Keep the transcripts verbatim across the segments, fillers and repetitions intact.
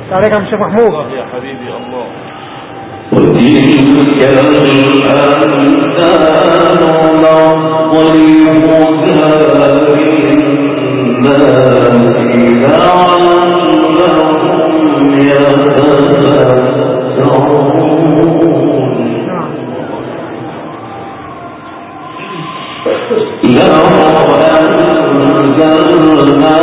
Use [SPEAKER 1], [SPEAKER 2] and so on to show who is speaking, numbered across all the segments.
[SPEAKER 1] عليك يا شيخ محمود.
[SPEAKER 2] الله يا حبيبي الله.
[SPEAKER 3] وتلك الأمثال نضربها للناس لعلهم يتفكرون. لو أنزلنا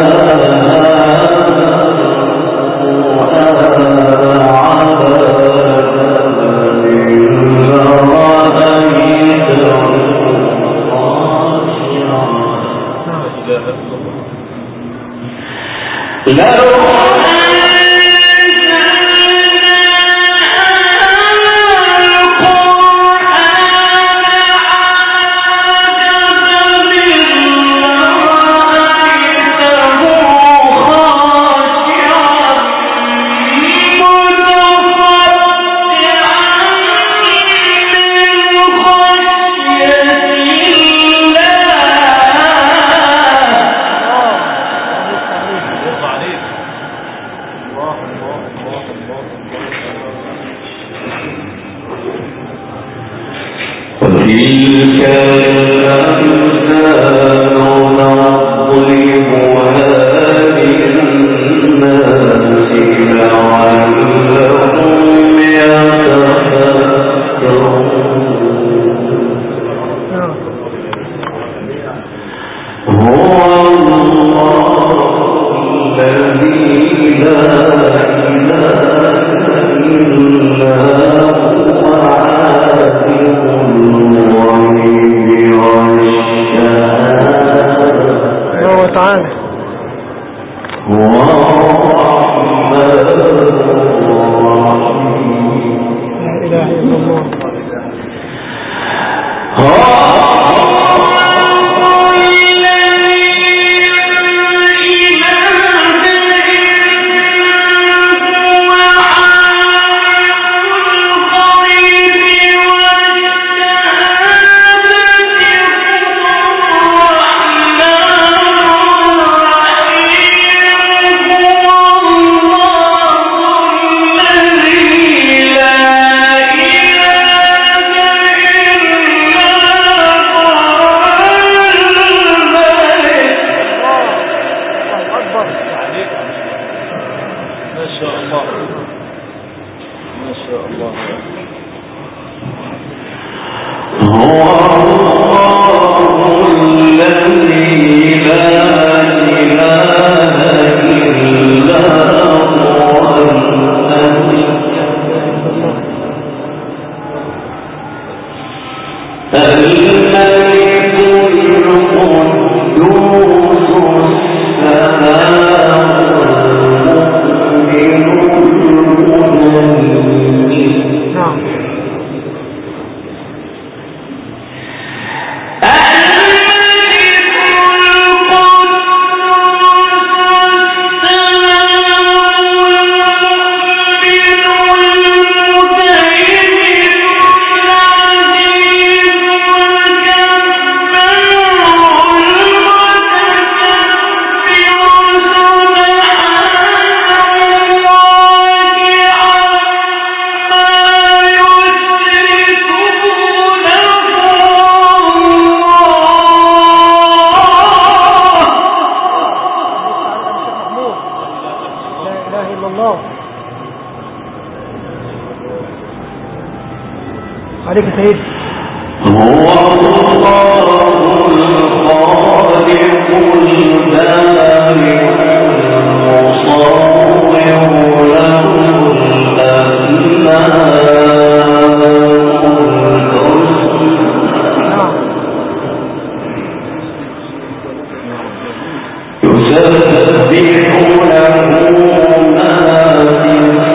[SPEAKER 1] عليك يا سيدي.
[SPEAKER 3] هو الله الخالق البارئ المصور له الأسماء الحسنى يسبح له ما في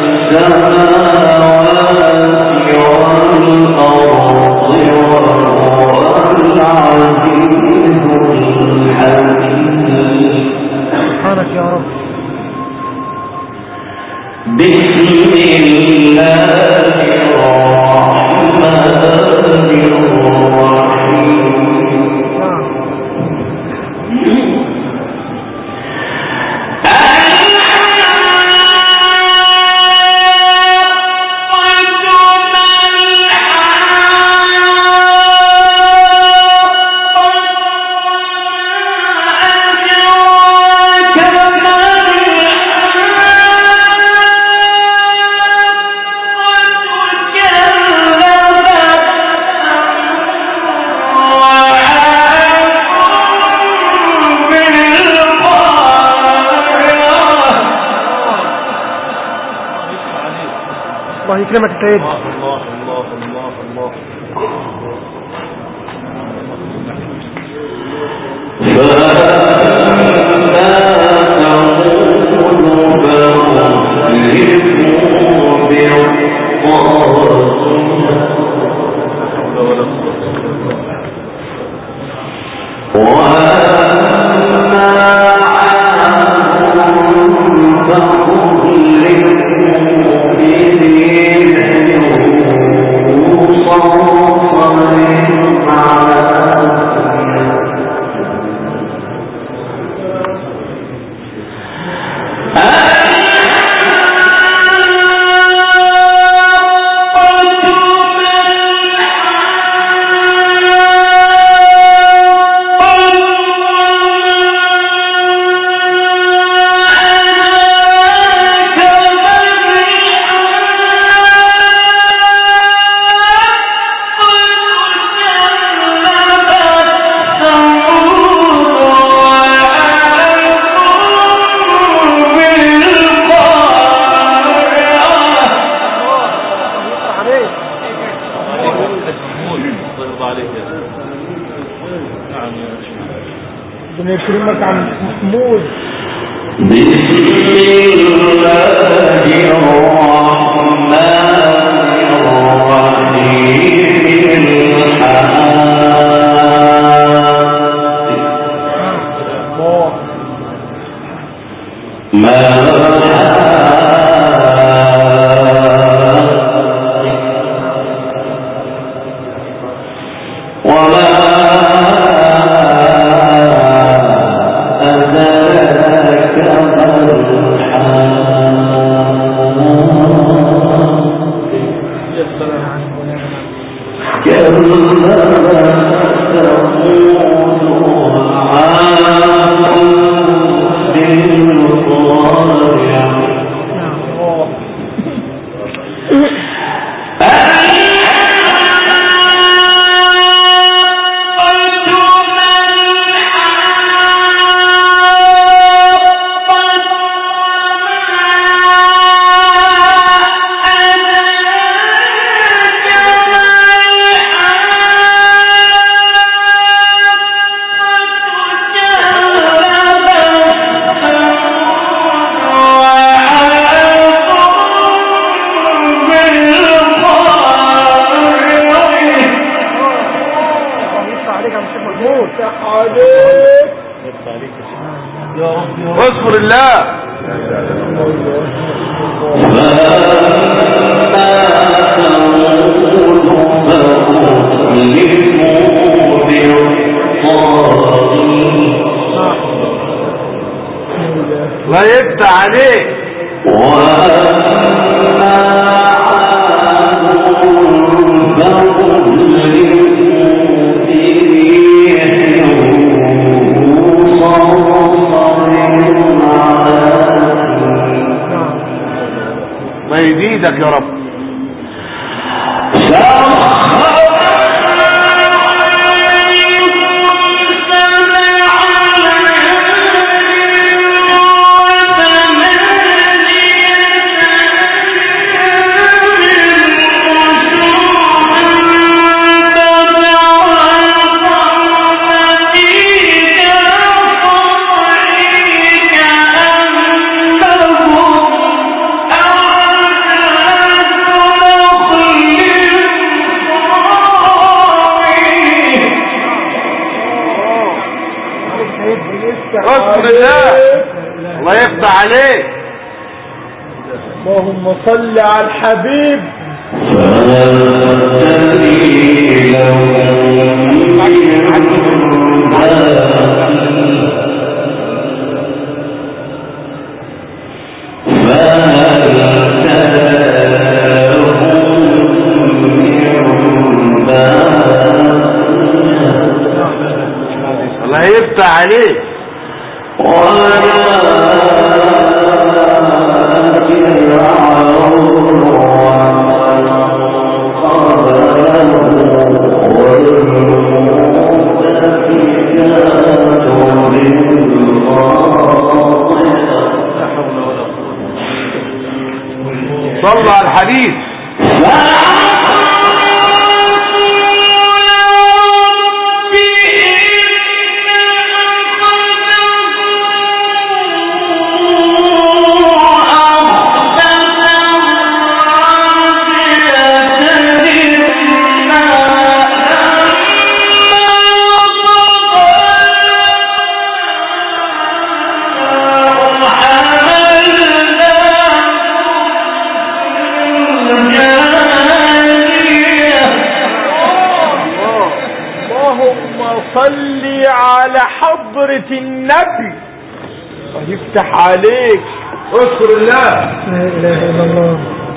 [SPEAKER 3] السماوات والأرض وهو العزيز الحكيم.
[SPEAKER 1] سبحانك يا رب.
[SPEAKER 3] بسم الله الرحمن الرحيم.
[SPEAKER 1] يكرمك يا سيدي.
[SPEAKER 2] الله الله الله الله
[SPEAKER 1] ربنا يكرمك عن محمود.
[SPEAKER 3] بسم الله الرحمن الرحيم ما
[SPEAKER 2] واذكر الله. لا يفتح عليك. ما يزيدك يا رب. اذكر الله. الله يفتح عليك.
[SPEAKER 1] اللهم صل على الحبيب.
[SPEAKER 3] الله يفتح عليك.
[SPEAKER 2] صلى على الحديث.
[SPEAKER 1] صلي على حضرة النبي ويفتح عليك.
[SPEAKER 2] اذكر الله.
[SPEAKER 1] لا اله الا الله.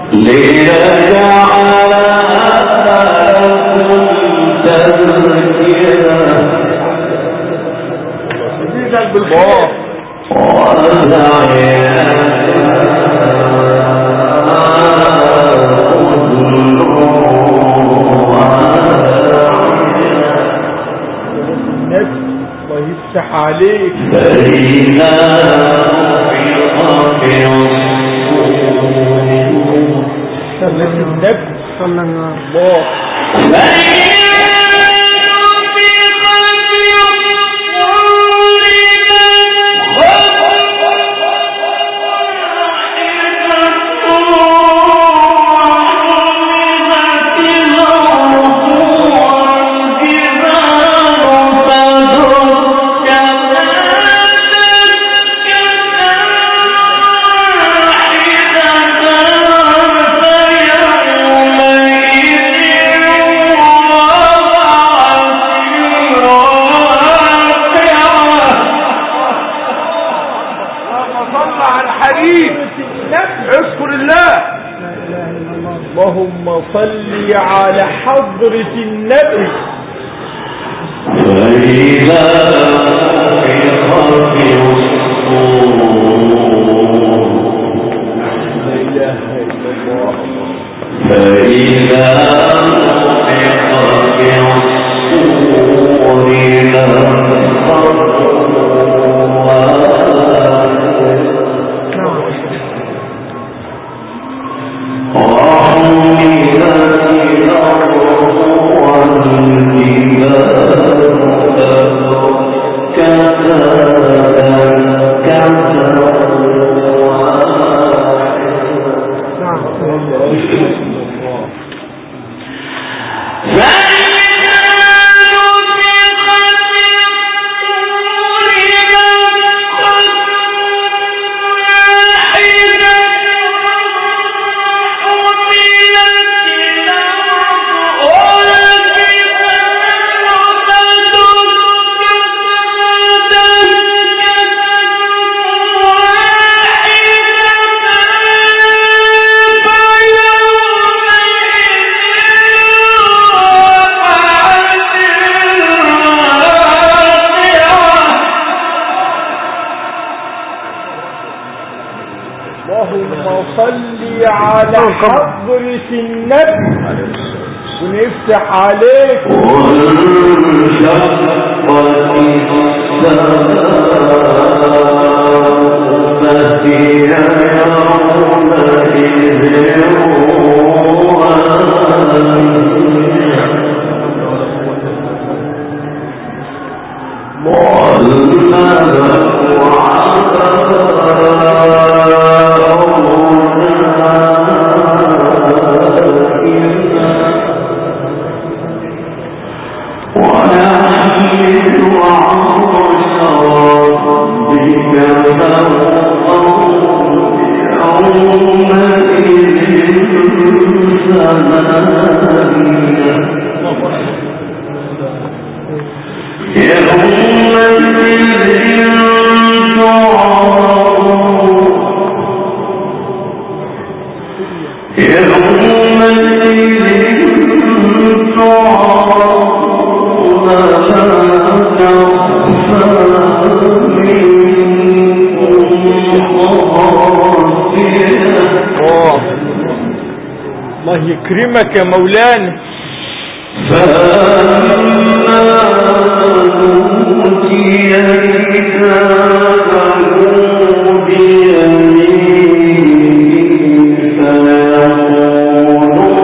[SPEAKER 2] ليجعلكم تذكرة يزيدك بالخير
[SPEAKER 1] يفتح عليك.
[SPEAKER 3] فإذا
[SPEAKER 1] صلى النبي صلى الله.
[SPEAKER 2] اذكر الله.
[SPEAKER 1] اللهم صل على حضرة النبي.
[SPEAKER 3] فإذا نفخت في الصور فإذا نفخت في الصور
[SPEAKER 1] على حضرة النبي ونفتح عليك. الله يكرمك يا مولانا.
[SPEAKER 3] فلما أوتي كتابه بيمينه فيقول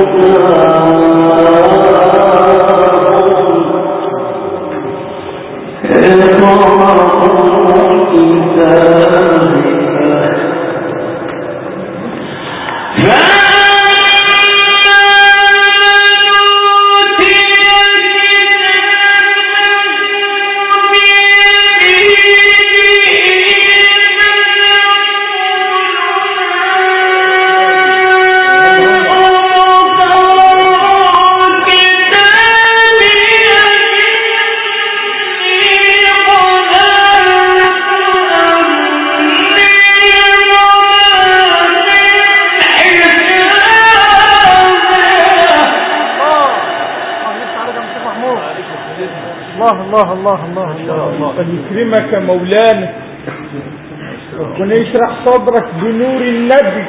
[SPEAKER 1] الله الله الله الله الله يكرمك يا مولانا، ربنا يشرح صدرك بنور النبي.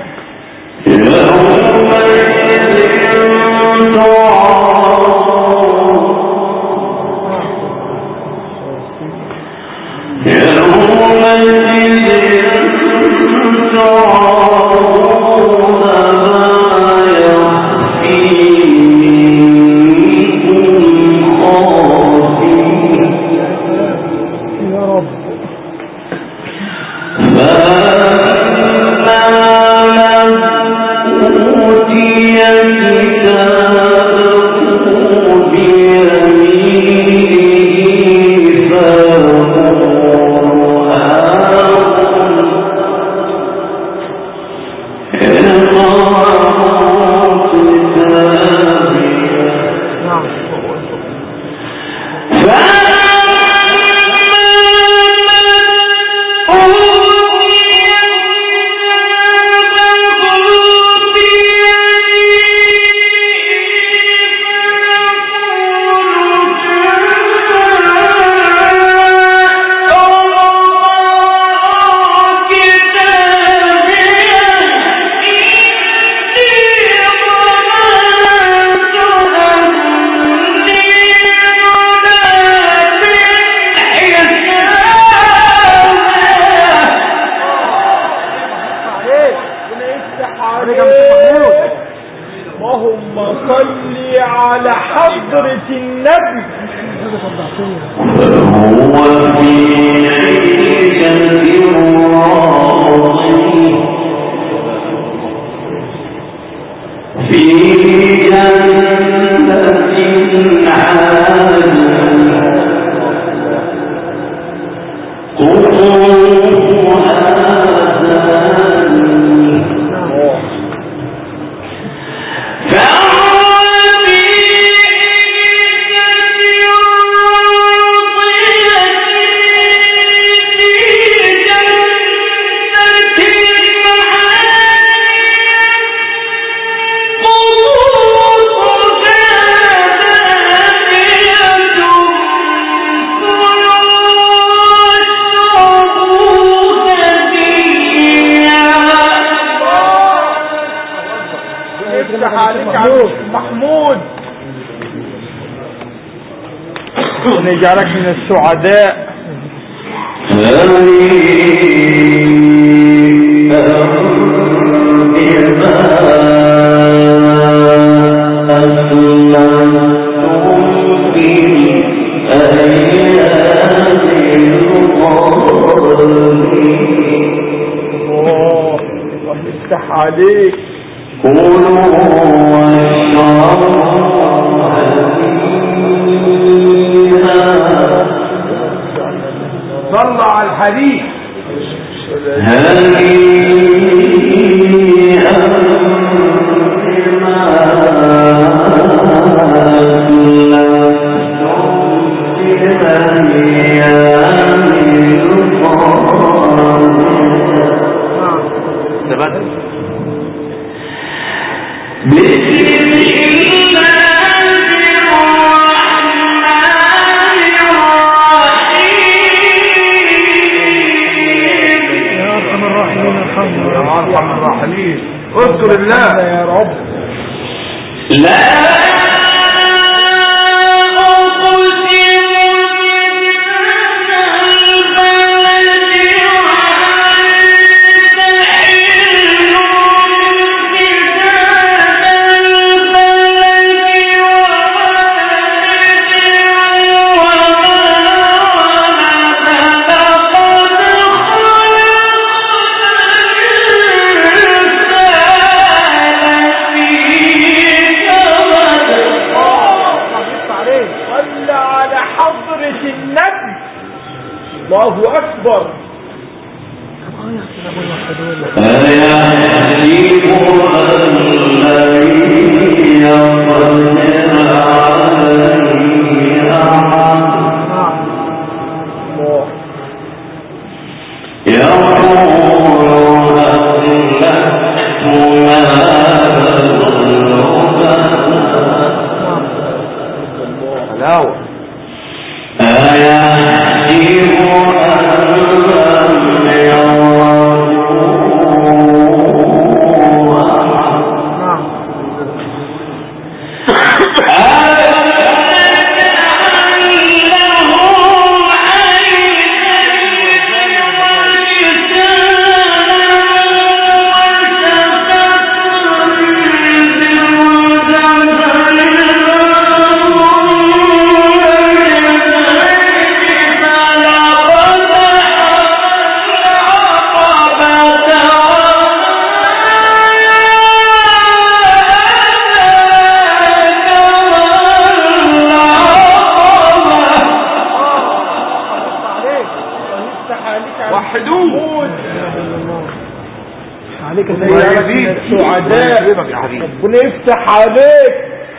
[SPEAKER 1] ونجعلك من السعداء. الله يفتح عليك.
[SPEAKER 2] صلى على الحديث. اذكر الله
[SPEAKER 1] يا رب.
[SPEAKER 3] لا
[SPEAKER 1] الله أكبر.
[SPEAKER 3] حلاوة.
[SPEAKER 1] محمود
[SPEAKER 4] عليك
[SPEAKER 1] السعداء ربنا يفتح عليك.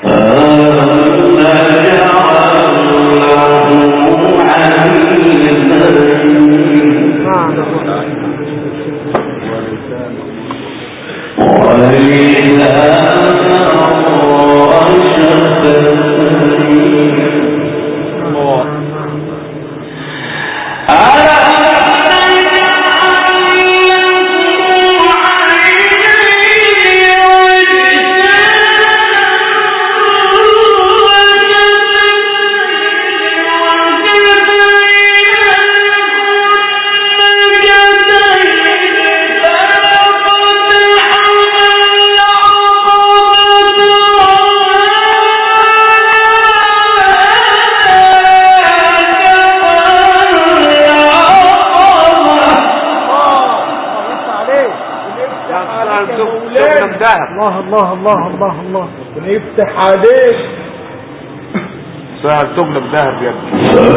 [SPEAKER 4] الله الله الله الله الله
[SPEAKER 1] يفتح عليك.
[SPEAKER 2] سهل تغلب ذهب يا ابني.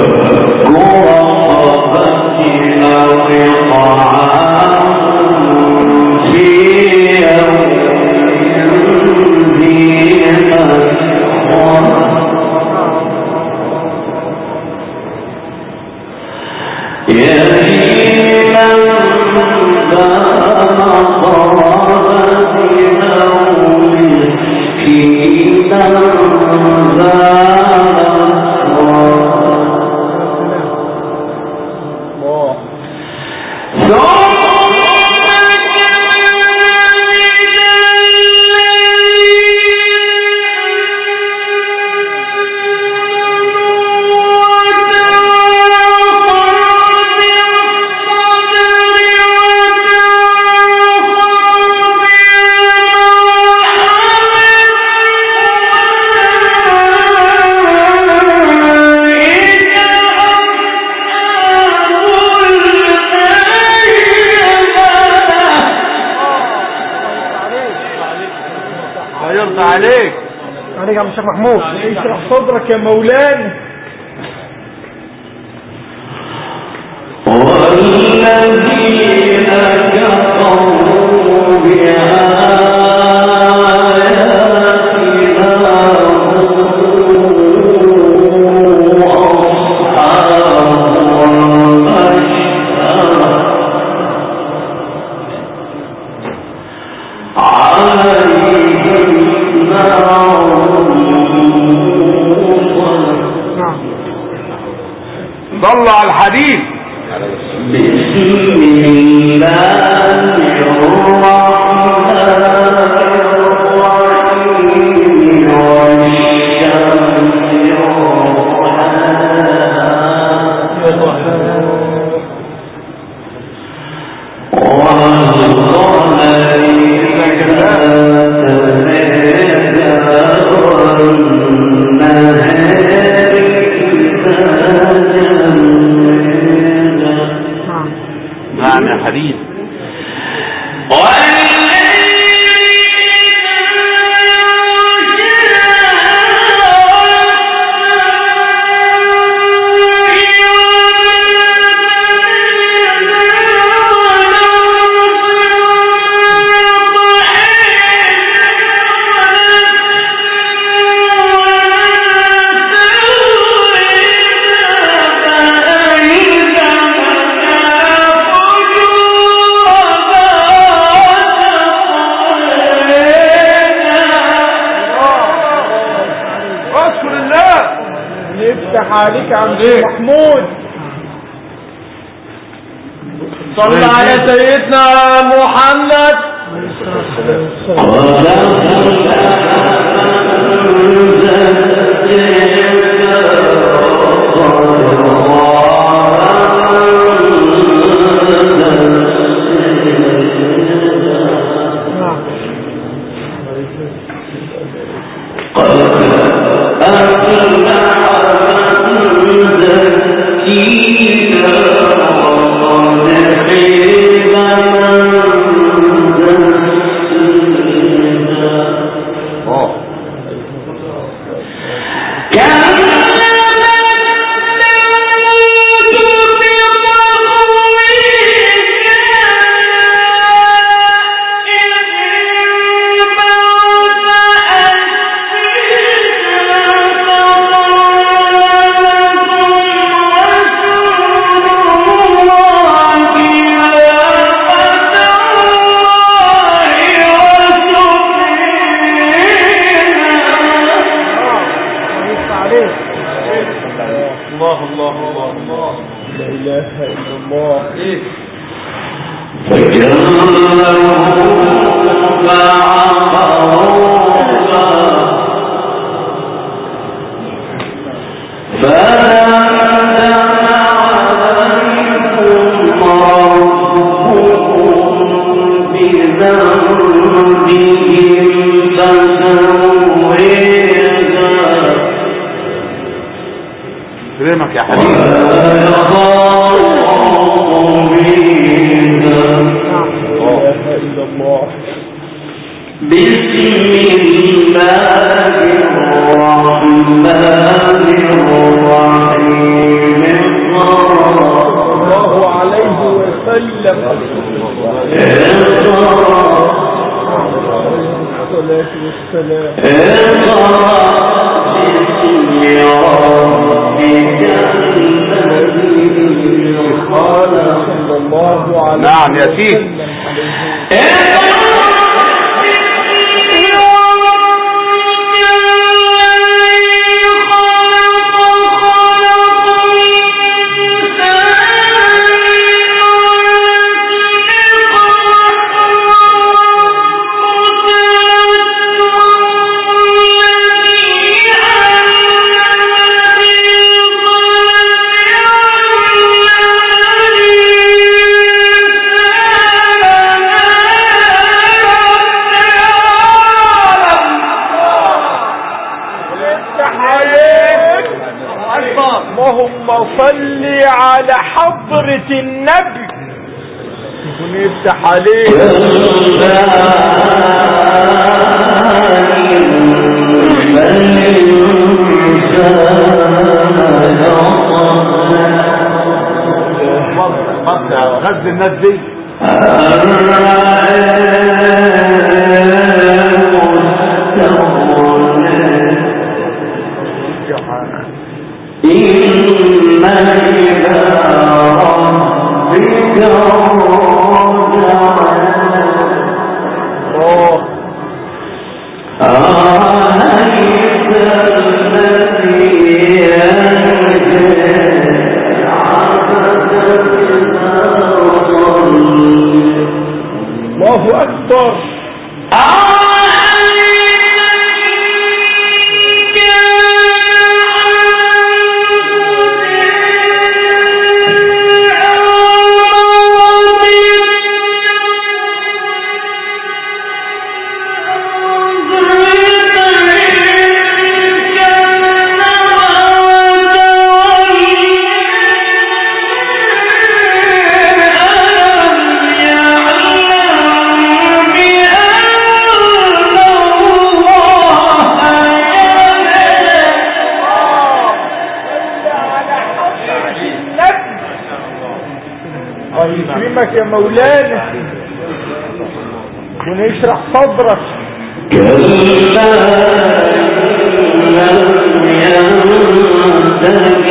[SPEAKER 2] عليك
[SPEAKER 4] عليك يا شيخ محمود.
[SPEAKER 1] اشرح صدرك يا مولانا.
[SPEAKER 3] والذين كفروا بآياتنا
[SPEAKER 2] صلوا على الحديث.
[SPEAKER 3] بسم الله الرحمن الرحيم معنى حديث.
[SPEAKER 1] عليك عم محمود. صلى على سيدنا محمد.
[SPEAKER 3] كان
[SPEAKER 2] يكرمك يا حبيبي.
[SPEAKER 3] بسم الله الرحمن الرحيم.
[SPEAKER 1] الله عليه وسلم. الصلاة والسلام.
[SPEAKER 2] نعم يا سيدي.
[SPEAKER 1] اللهم صل على حضرة النبي ونفتح عليه.
[SPEAKER 2] غز الناس دي
[SPEAKER 3] إن إلى ربك
[SPEAKER 1] الله أكبر. يكرمك يا مولانا ونشرح صدرك.
[SPEAKER 3] كلا لم ينتهي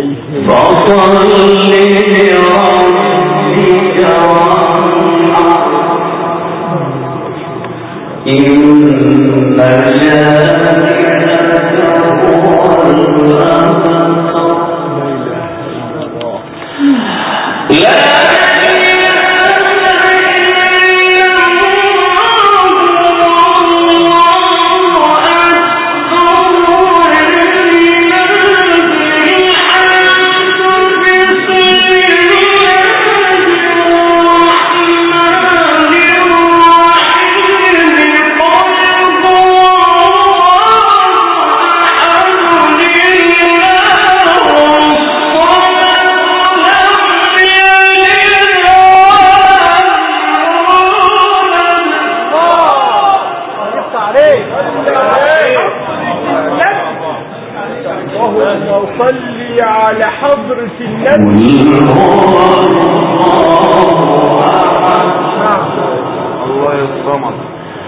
[SPEAKER 1] صلي على حضرة النبي.
[SPEAKER 2] الله يصمد.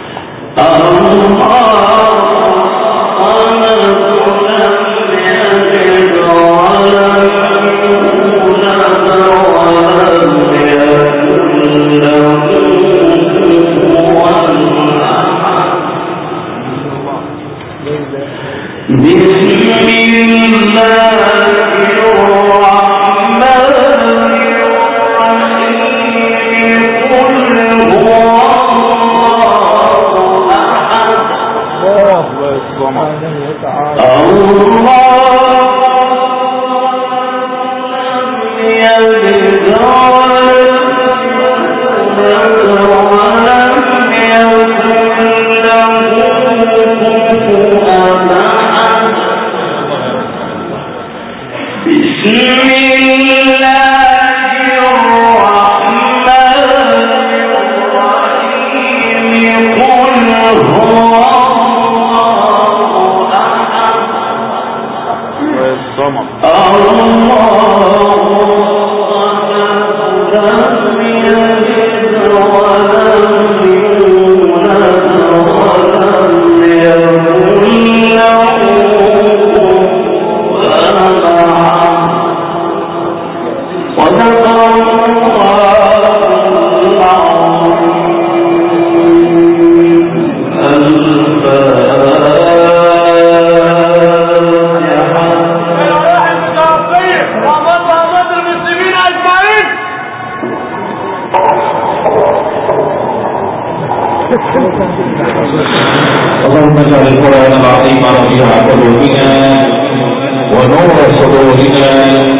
[SPEAKER 5] اللهم اجعل القرآن العظيم ربيع قلوبنا ونور صدورنا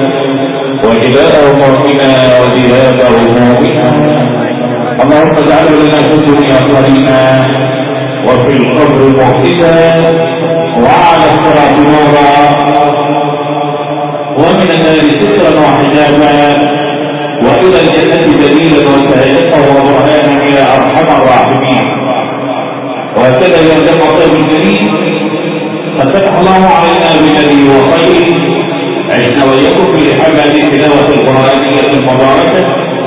[SPEAKER 5] وجلاء همومنا وذهاب همومنا. اللهم اجعله لنا في الدنيا قرينا وفي القبر موحدا وعلى الصراط نورا ومن النار سترا وحجابا والى الجنة دليلا وسائقا وبرهانا يا ارحم الراحمين. وهكذا يرجع طيب الجميل قد فتح الله علينا بنبي وخير عشنا ويكم في حمل تلاوة القرآنية المباركة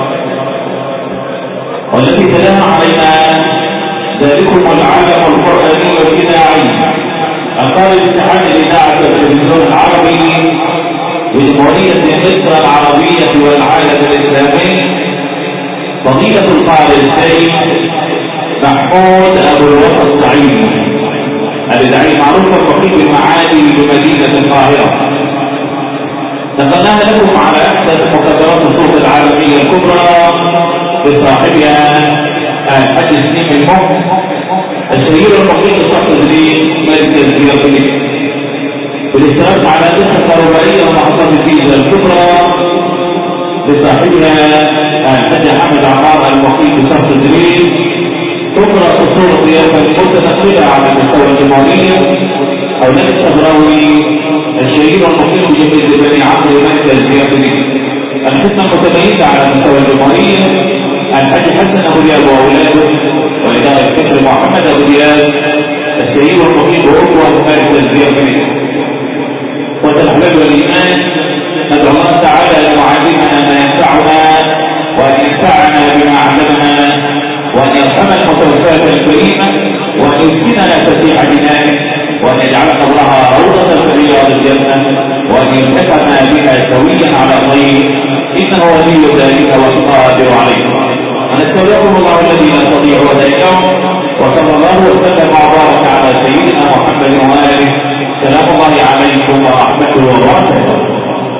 [SPEAKER 5] والتي تلاها علينا ذلكم العالم القرآني الإذاعي أقام باتحاد الإذاعة والتلفزيون العربي بجمهورية مصر العربية والعالم الإسلامي فضيلة القائد الشيخ محمود أبو الوفا السعيد الإذاعي معروف الفقيه المعالي بمدينة القاهرة. نقلناها لكم على أحدث مقدرات الصوت العالمية الكبرى بصاحبها الحاج سليم المخ الشهير الفقيه الصحفي الجديد ملك الزيارة بالاشتراك على قصة رباعية ومحطة الجيزة الكبرى بصاحبها الحاج حمد عمار الفقيه الصحفي الجديد تقرأ أصول الضيافة متنقلة على مستوى الجمهورية أولاد الصبراوي الشهير والمقيم بجميع بني عمرو ملك الزيارة الحسنة متميزة على مستوى الجمهورية الحاج حسن أبو دياب وأولاده وإدارة الفكر محمد أبو دياب الشهير والمقيم بأقوى ملك الزيارة. والأحباب والإيمان ندعو الله تعالى أن يعلمنا ما ينفعنا وأن ينفعنا بما علمنا وأن يرحم المتوفاة الكريمة وأن يسكننا تسيح دمائه وأن يجعل قبرها روضة في رياض الجنة، وأن يلتقنا بها سويا على الطريق، إنه ولي ذلك والقادر عليه. ونستودعكم الله الذي لا تضيع ودائعه، وصلى الله وسلم وبارك على سيدنا محمد وآله. سلام الله على